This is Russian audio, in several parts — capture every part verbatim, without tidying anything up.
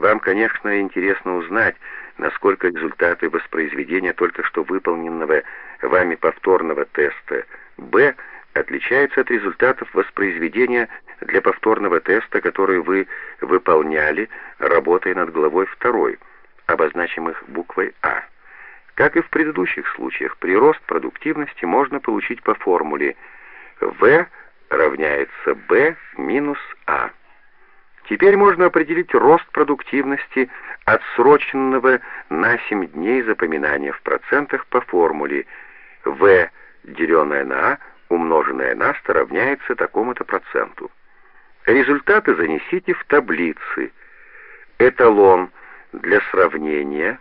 Вам, конечно, интересно узнать, насколько результаты воспроизведения только что выполненного вами повторного теста Б отличаются от результатов воспроизведения для повторного теста, который вы выполняли, работая над главой второй, обозначим их буквой А. Как и в предыдущих случаях, прирост продуктивности можно получить по формуле В равняется Б минус А. Теперь можно определить рост продуктивности отсроченного на семь дней запоминания в процентах по формуле В, деленное на А, умноженное на сто, равняется такому-то проценту. Результаты занесите в таблицы. Эталон для сравнения.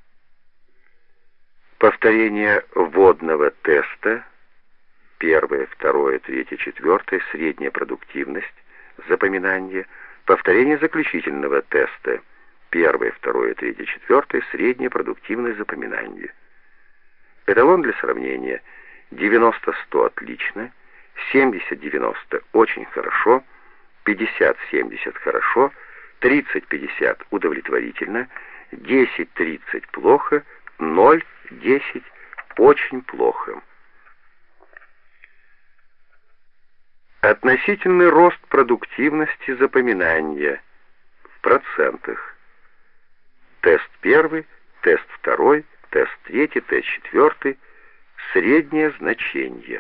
Повторение вводного теста. Первое, второе, третье, четвертое. Средняя продуктивность. Запоминание. Повторение заключительного теста. Первое, второе, третье, четвертое. Средняя продуктивность запоминания. Эталон для сравнения. девяносто сто отлично. семьдесят девяносто очень хорошо. пятьдесят семьдесят хорошо. тридцать пятьдесят удовлетворительно. десять тридцать плохо. ноль десять очень плохо. Относительный рост продуктивности запоминания в процентах. Тест первый, тест второй, тест третий, тест четвертый. Среднее значение.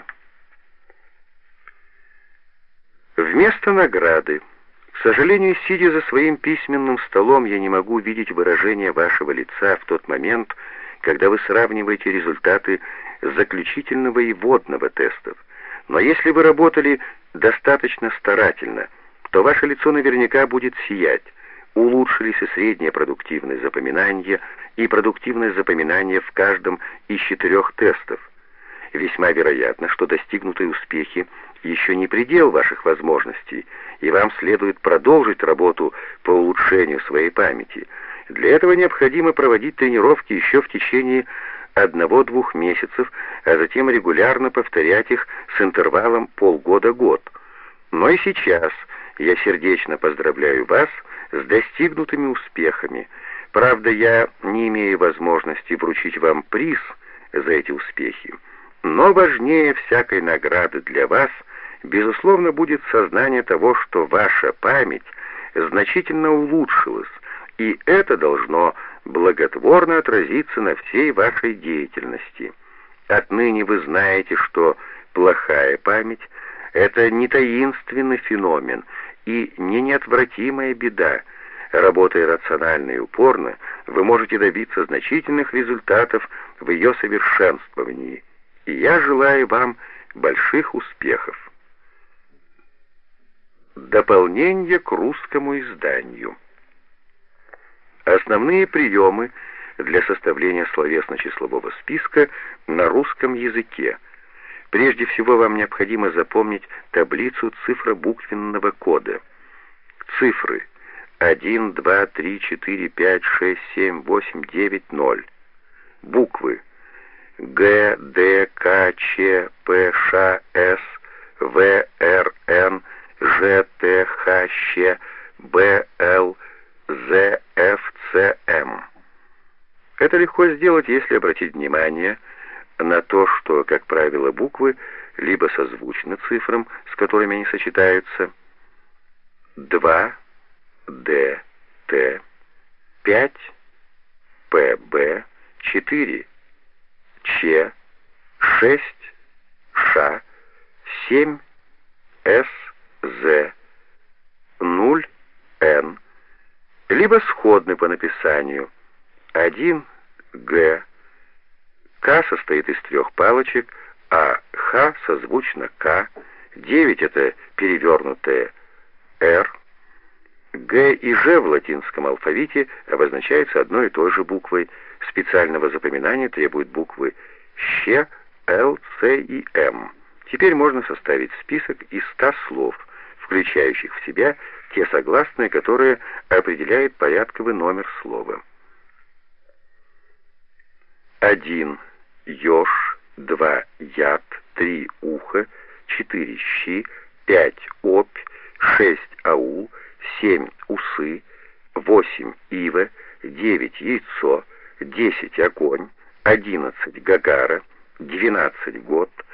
Вместо награды. К сожалению, сидя за своим письменным столом, я не могу видеть выражение вашего лица в тот момент, когда вы сравниваете результаты заключительного и вводного тестов. Но если вы работали достаточно старательно, то ваше лицо наверняка будет сиять. Улучшились и среднее продуктивное запоминание, и продуктивное запоминание в каждом из четырех тестов. Весьма вероятно, что достигнутые успехи еще не предел ваших возможностей, и вам следует продолжить работу по улучшению своей памяти. Для этого необходимо проводить тренировки еще в течение одного-двух месяцев, а затем регулярно повторять их с интервалом полгода-год. Но и сейчас я сердечно поздравляю вас с достигнутыми успехами. Правда, я не имею возможности вручить вам приз за эти успехи. Но важнее всякой награды для вас, безусловно, будет сознание того, что ваша память значительно улучшилась, и это должно благотворно отразиться на всей вашей деятельности. Отныне вы знаете, что плохая память — это не таинственный феномен и не неотвратимая беда. Работая рационально и упорно, вы можете добиться значительных результатов в ее совершенствовании. И я желаю вам больших успехов. Дополнение к русскому изданию. Основные приемы для составления словесно-числового списка на русском языке. Прежде всего вам необходимо запомнить таблицу цифробуквенного кода. Цифры один, два, три, четыре, пять, шесть, семь, восемь, девять, ноль. Буквы Г, Д, К, Ч, П, Ш, С, В, Р, Н, Ж, Т, Х, Щ, Б, Л, З, Ф, Ц, М. Это легко сделать, если обратить внимание на то, что, как правило, буквы либо созвучны цифрам, с которыми они сочетаются. два, Д, Т, пять, П, Б, четыре, Ч, шесть, Ш, семь, С, З, ноль, Н, либо сходны по написанию. один, Г, К состоит из трех палочек, а Х созвучно К, девять это перевернутое Р, Г и Ж в латинском алфавите обозначаются одной и той же буквой. Специального запоминания требуют буквы Щ, Л, Ц и М. Теперь можно составить список из ста слов, включающих в себя те согласные, которые определяют порядковый номер слова. один еж, два яд, три ухо, четыре щи, пять опь, шесть аул, семь усы, восемь ива, девять яйцо, десять огонь, одиннадцать гагара, двенадцать год,